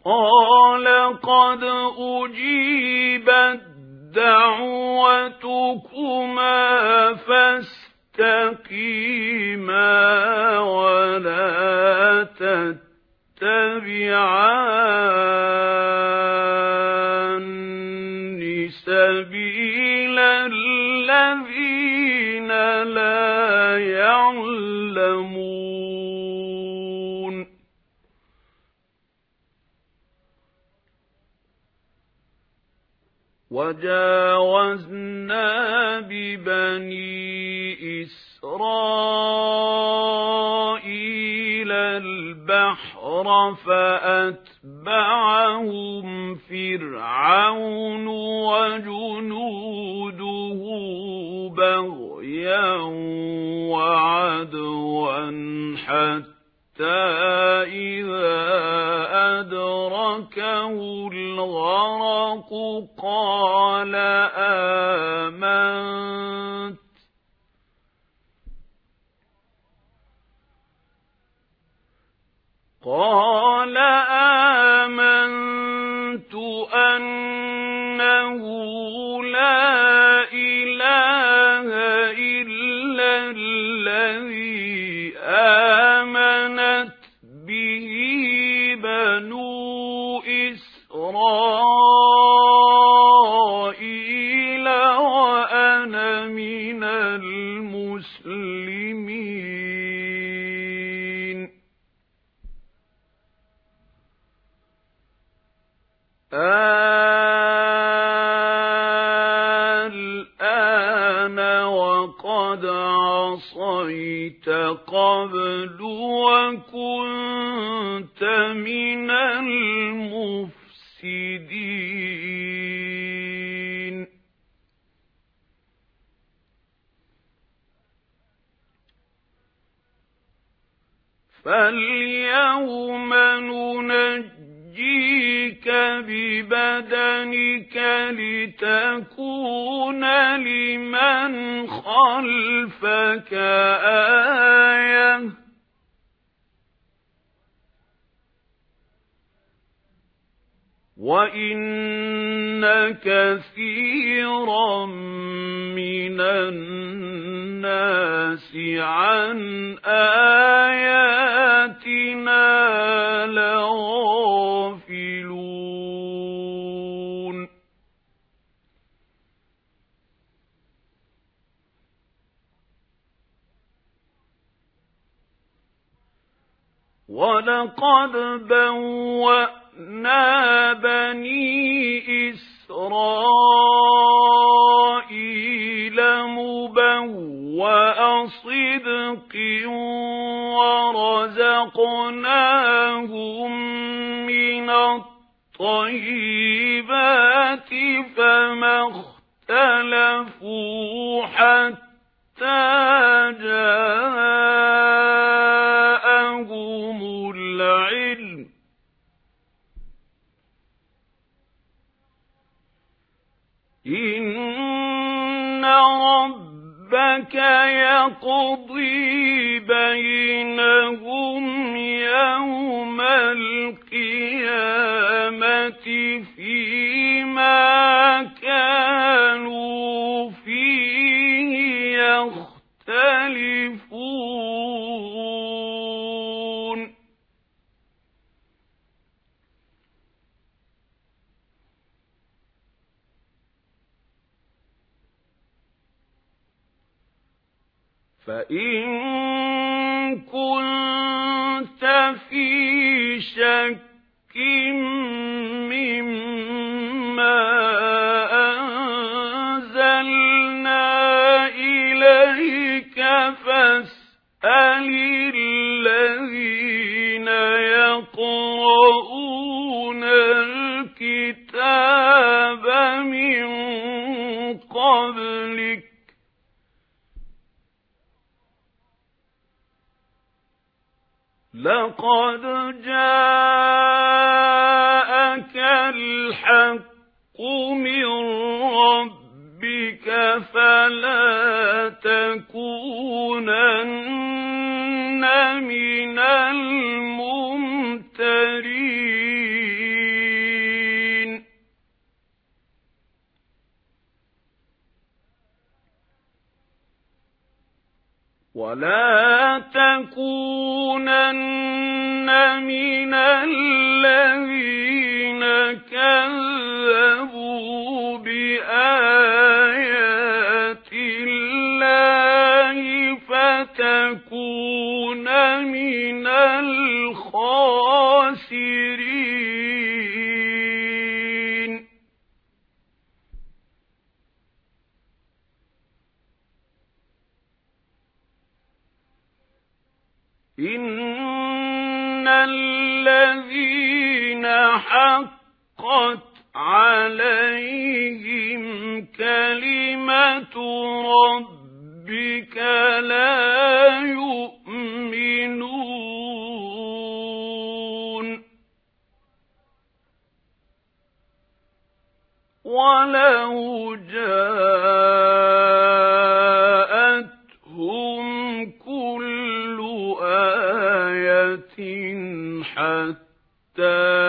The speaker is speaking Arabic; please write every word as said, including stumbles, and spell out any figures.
قال قد أجيبت دعوتكما فاستقيما ولا تتبعان سبيل الذين لا يعلمون. وجاوزنا ببني إسرائيل البحر فأتبعهم فرعون وجنوده بغيا وعدوا حتى إذا أدركه الغرق قال آمنت قال آمنت أنه لا إله إلا الذي آمنت به بنو إسرائيل وأنا من المسلمين. الآن وقد عصيت قبل وكنت من المفسدين. فاليوم ننجيك ببدنك لتكون لمن خلفك آية وإن كثيرا من الناس عن آياتنا لغافلون. ولقد بوأنا بني إسرائيل مبوأ صدق ورزقناهم من الطيبات فما اختلفوا حتى جاءهم العلم إن ربك يقضي بينهم يوم القيامة فيما كانوا فيه يختلفون. فإن كنت في شك مما أنزلنا إليك فاسأل الذين يقرؤون الكتاب من قبلك لقد جاءك الحق من ربك فلا تكونن من الممترين. ولا تكونن من الذين كذبوا بآيات الله فتكون من الخاسرين. إن الذين حقت عليهم كلمة ربك لا يؤمنون ولو جاءتهم كل آية حتى